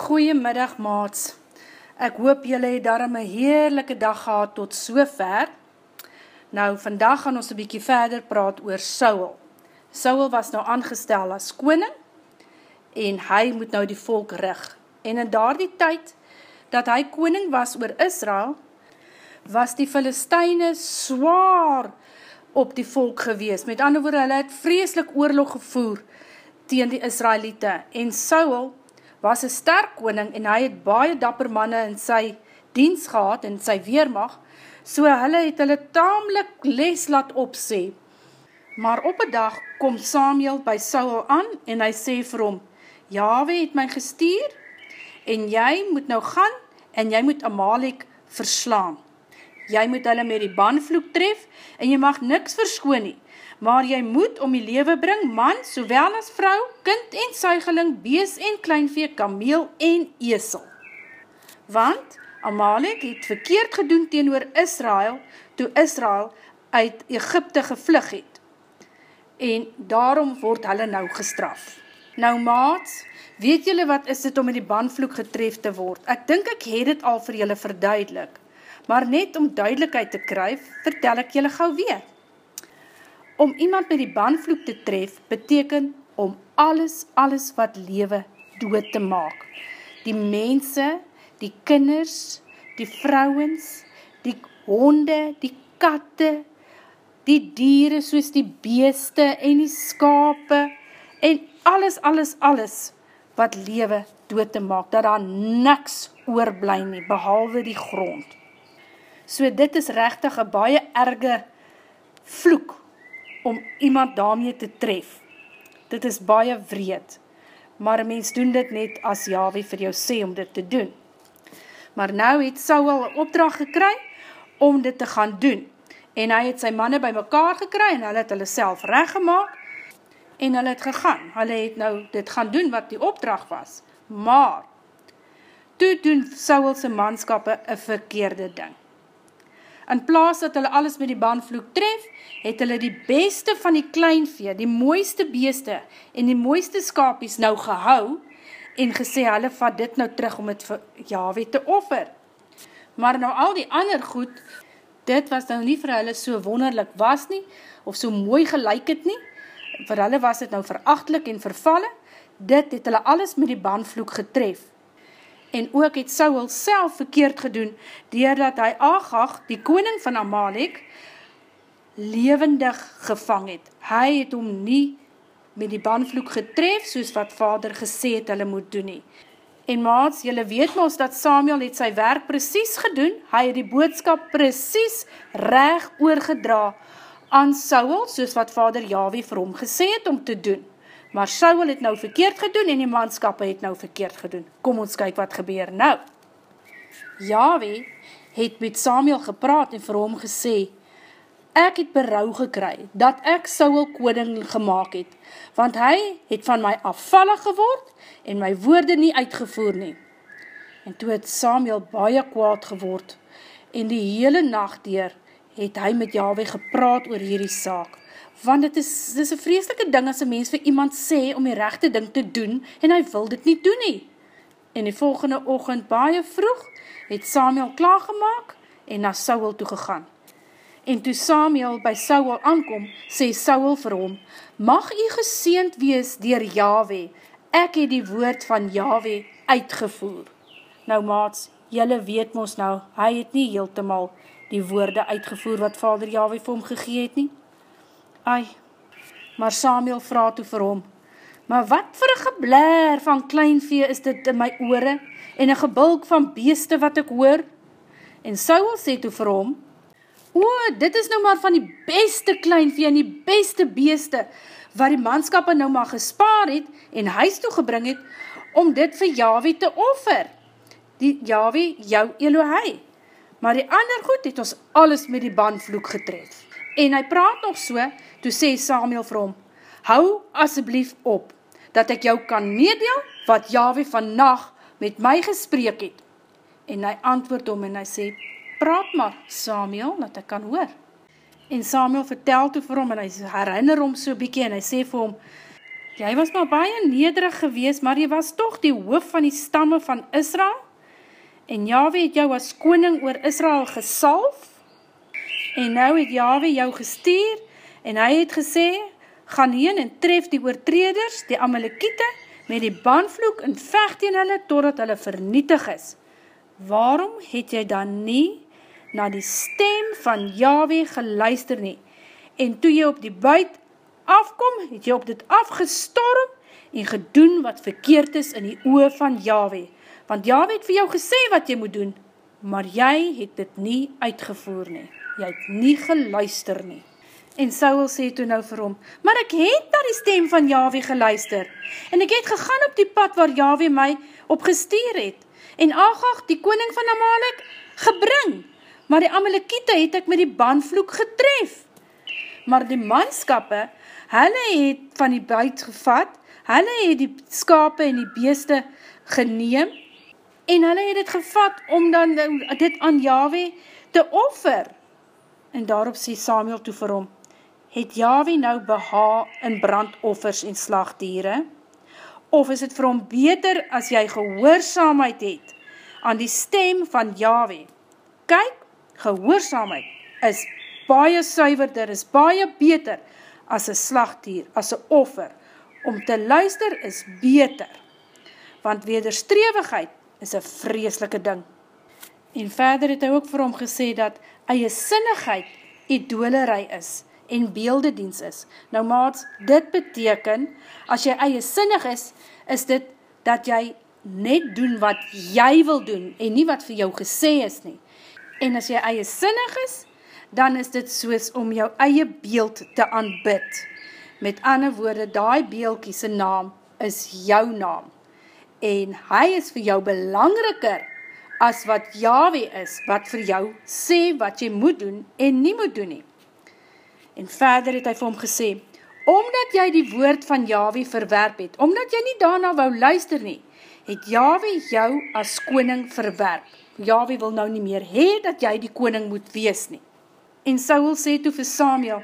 Goeiemiddag maats, ek hoop julle het daarom 'n heerlike dag gehad tot sover. Nou, vandag gaan ons 'n bietjie verder praat oor Saul. Saul was nou aangestel as koning, en hy moet nou die volk rig. En in daardie tyd, dat hy koning was oor Israel, was die Filistyne swaar op die volk gewees. Met ander woorde, hulle het vreeslik oorlog gevoer teen die Israeliete. En Saul was 'n sterk koning en hy het baie dapper manne in sy diens gehad, in sy weermag, so hulle het hulle taamlik les laat opsê. Maar op 'n dag kom Samuel by Saul aan en hy sê vir hom, Jahwe het my gestuur en jy moet nou gaan en jy moet Amalek verslaan. Jy moet hulle met die banvloek tref en jy mag niks verskoon nie, maar jy moet om die lewe bring, man, sowel as vrou, kind en suigeling, bees en kleinvee, kameel en esel. Want Amalek het verkeerd gedoen teenoor Israel, toe Israel uit Egipte gevlug het. En daarom word hulle nou gestraf. Nou maats, weet julle wat is dit om met die banvloek getref te word? Ek dink ek het dit al vir julle verduidelik, maar net om duidelikheid te kry, vertel ek julle gou weer. Om iemand met die banvloek te tref, beteken om alles wat lewe dood te maak. Die mense, die kinders, die vrouens, die honde, die katte, die diere soos die beeste en die skape, en alles wat lewe dood te maak, dat daar niks oorbly nie, behalwe die grond. So dit is regtig 'n baie erge vloek, om iemand daarmee te tref. Dit is baie wreed, maar 'n mens doen dit net as Jahwe vir jou sê om dit te doen. Maar nou het Saul 'n opdrag gekry om dit te gaan doen, en hy het sy manne by mekaar gekry, en hulle het hulle self reggemaak, en hulle het gegaan. Hulle het nou dit gaan doen wat die opdrag was, maar toe doen Saul se manskappe 'n verkeerde ding. In plaas dat hulle alles met die banvloek tref, het hulle die beste van die kleinvee, die mooiste beeste en die mooiste skapies nou gehou en gesê hulle vat dit nou terug om dit vir Jahwe te offer. Maar nou al die ander goed, dit was nou nie vir hulle so wonderlik was nie, of so mooi gelyk het nie, vir hulle was dit nou veragtelik en vervalle, dit het hulle alles met die banvloek getref. En ook het Saul self verkeerd gedoen, deurdat hy Agag, die koning van Amalek, lewendig gevang het. Hy het hom nie met die banvloek getref, soos wat vader gesê het hulle moet doen nie. En maats, julle weet mos dat Samuel het sy werk presies gedoen, hy het die boodskap presies reg oorgedra aan Saul, soos wat vader Jahwe vir hom gesê het om te doen. Maar Saul het nou verkeerd gedoen en die manskappe het nou verkeerd gedoen. Kom ons kyk wat gebeur nou. Jahwe het met Samuel gepraat en vir hom gesê, ek het berou gekry dat ek Saul koning gemaak het, want hy het van my afvallig geword en my woorde nie uitgevoer nie. En toe het Samuel baie kwaad geword en die hele nag deur het hy met Jahwe gepraat oor hierdie saak. Want dit is 'n vreeslike ding as 'n mens vir iemand sê om die regte ding te doen en hy wil dit nie doen nie. En die volgende oggend baie vroeg het Samuel klaargemaak en na Saul toe gegaan. En toe Samuel by Saul aankom, sê Saul vir hom, mag u geseënd wees deur Jahwe, ek het die woord van Jahwe uitgevoer. Nou maats, julle weet mos nou, hy het nie heeltemal die woorde uitgevoer wat vader Jahwe vir hom gegee het nie. Ai, maar Samuel vra toe vir hom, maar wat vir 'n gebler van kleinvee is dit in my ore, en 'n gebulk van beeste wat ek hoor? En Saul sê toe vir hom, dit is nou maar van die beste kleinvee en die beste beeste, wat die manskappe nou maar gespaar het, en huis toe gebring het, om dit vir Jahwe te offer. Die Jahwe, jou Elohei. Maar die ander goed het ons alles met die banvloek getref. En hy praat nog so, toe sê Samuel vir hom, hou asseblief op, dat ek jou kan meedeel, wat Jahwe vandag met my gespreek het. En hy antwoord hom en hy sê, praat maar Samuel, dat ek kan hoor. En Samuel vertel toe vir hom, en hy herinner hom so bykie, en hy sê vir hom, Jy was maar baie nederig gewees, maar jy was toch die hoof van die stamme van Israel, en Jahwe het jou as koning oor Israel gesalf, en nou het Jahwe jou gestuur, en hy het gesê, gaan heen en tref die oortreders, die Amalekiete, met die banvloek en veg teen hulle, totdat hulle vernietig is. Waarom het jy dan nie na die stem van Jahwe geluister nie? En toe jy op die buit afkom, het jy op dit afgestorm en gedoen wat verkeerd is in die oë van Jahwe. Want Jahwe het vir jou gesê wat jy moet doen, maar jy het dit nie uitgevoer nie. Jy het nie geluister nie. En Saul sê toe nou vir hom, maar ek het na die stem van Jahwe geluister, en ek het gegaan op die pad waar Jahwe my opgestuur het, en Agag, die koning van Amalek, gebring, maar die Amalekiete het ek met die banvloek getref. Maar die manskappe, hulle het van die buit gevat, hulle het die skape en die beeste geneem, en hulle het dit gevat om dan dit aan Jahwe te offer. En daarop sê Samuel toe vir hom, het Jahwe nou behaag in brandoffers en slagdiere? Of is dit vir hom beter as jy gehoorsaamheid het aan die stem van Jahwe? Kyk, gehoorsaamheid is baie suiwerder, is baie beter as 'n slagdier, as 'n offer. Om te luister is beter, want wederstrewigheid is 'n vreeslike ding. En verder het hy ook vir hom gesê dat eiesinnigheid idolery is en beeldediens is. Nou maats, dit beteken, as jy eiesinnig is dit dat jy net doen wat jy wil doen en nie wat vir jou gesê is nie. En as jy eiesinnig is, dan is dit soos om jou eie beeld te aanbid. Met ander woorde, daai beeldjie se naam is jou naam. En hy is vir jou belangriker as wat Jahwe is, wat vir jou sê wat jy moet doen en nie moet doen nie. En verder het hy vir hom gesê, omdat jy die woord van Jahwe verwerp het, omdat jy nie daarna wou luister nie, het Jahwe jou as koning verwerp. Jahwe wil nou nie meer hê dat jy die koning moet wees nie. En Saul sê toe vir Samuel,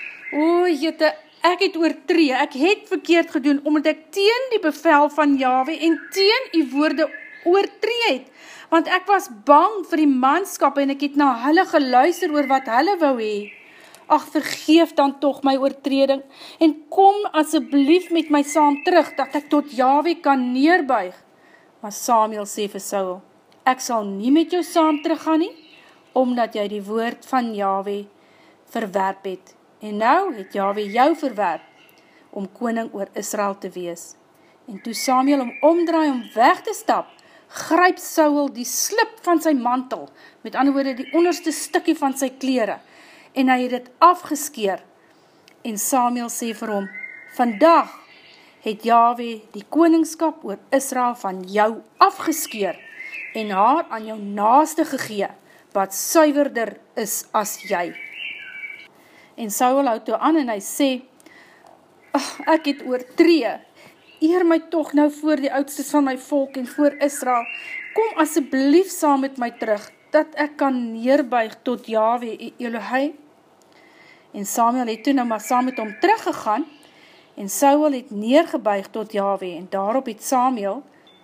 o jette, ek het oortree, ek het verkeerd gedoen, omdat ek teen die bevel van Jahwe en teen die woorde oortree het, want ek was bang vir die manskappe en ek het na hulle geluister oor wat hulle wou hê. Ag, vergeef dan tog my oortreding en kom asseblief met my saam terug, dat ek tot Jahwe kan neerbuig. Maar Samuel sê vir Saul, ek sal nie met jou saam teruggaan nie, omdat jy die woord van Jahwe verwerp het. En nou het Jahwe jou verwerp, om koning oor Israel te wees. En toe Samuel hom omdraai om weg te stap, gryp Saul die slip van sy mantel, met ander woorde die onderste stukkie van sy klere, en hy het dit afgeskeer. En Samuel sê vir hom, vandag het Jahwe die koningskap oor Israel van jou afgeskeer, en haar aan jou naaste gegee, wat suiwerder is as jy. En Saul hou toe aan en hy sê, ek het oortree, eer my toch nou voor die oudstes van my volk en voor Israel, kom asseblief saam met my terug, dat ek kan neerbuig tot Jahwe, Elohei. En Samuel het toe nou maar saam met hom teruggegaan, en Saul het neergebuig tot Jahwe, en daarop het Samuel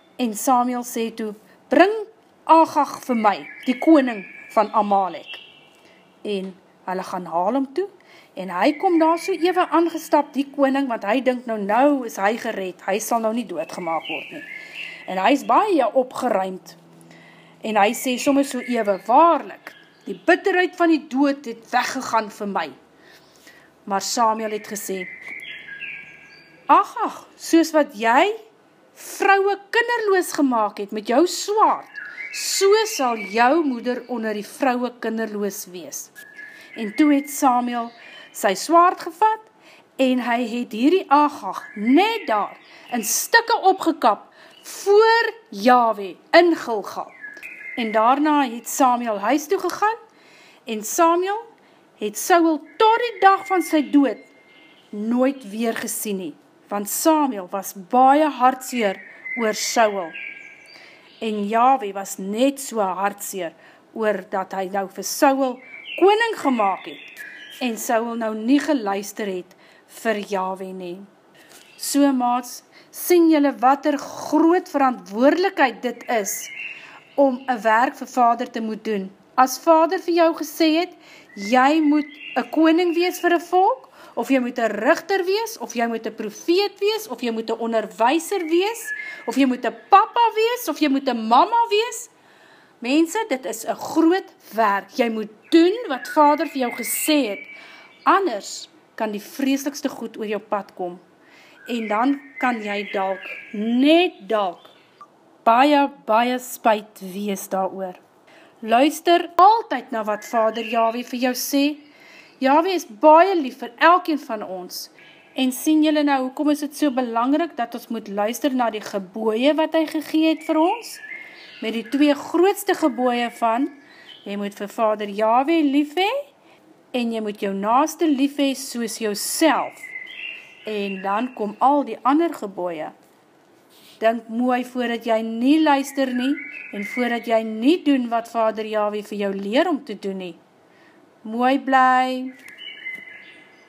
sê toe, bring Agag vir my, die koning van Amalek. En hulle gaan haal hom toe, en hy kom daar so ewe aangestap, die koning, want hy dink nou is hy gered, hy sal nou nie doodgemaak word nie. En hy is baie opgeruimd, en hy sê sommer so ewe, waarlik, die bitterheid van die dood het weggegaan vir my. Maar Samuel het gesê, Agag, soos wat jy vroue kinderloos gemaak het met jou swaard, so sal jou moeder onder die vroue kinderloos wees. En toe het Samuel sy swaard gevat, en hy het hierdie Agag net daar in stukke opgekap voor Jahwe in Gilgal. En daarna het Samuel huis toe gegaan, en Samuel het Saul tot die dag van sy dood nooit weer gesien nie, want Samuel was baie hartseer oor Saul. En Jahwe was net so hartseer oor dat hy nou vir Saul koning gemaak het, en Saul nou nie geluister het vir Jahwe nie. So maats, sien julle wat groot verantwoordelikheid dit is, om 'n werk vir Vader te moet doen. As Vader vir jou gesê het, jy moet 'n koning wees vir 'n volk, of jy moet 'n rigter wees, of jy moet 'n profeet wees, of jy moet 'n onderwyser wees, of jy moet 'n pappa wees, of jy moet 'n mamma wees. Mense, dit is 'n groot werk. Jy moet doen wat Vader vir jou gesê het. Anders kan die vreeslikste goed oor jou pad kom. En dan kan jy net dalk, baie spyt wees daaroor. Luister altyd na wat Vader Jahwe vir jou sê. Jahwe is baie lief vir elkeen van ons. En sien julle nou, hoekom is dit so belangrik dat ons moet luister na die gebooie wat hy gegee het vir ons? Met die 2 grootste gebooie van, jy moet vir Vader Jahwe lief hê, en jy moet jou naaste lief hê soos jouself. En dan kom al die ander gebooie. Dink mooi voordat jy nie luister nie, en voordat jy nie doen wat Vader Jahwe vir jou leer om te doen nie. Mooi bly.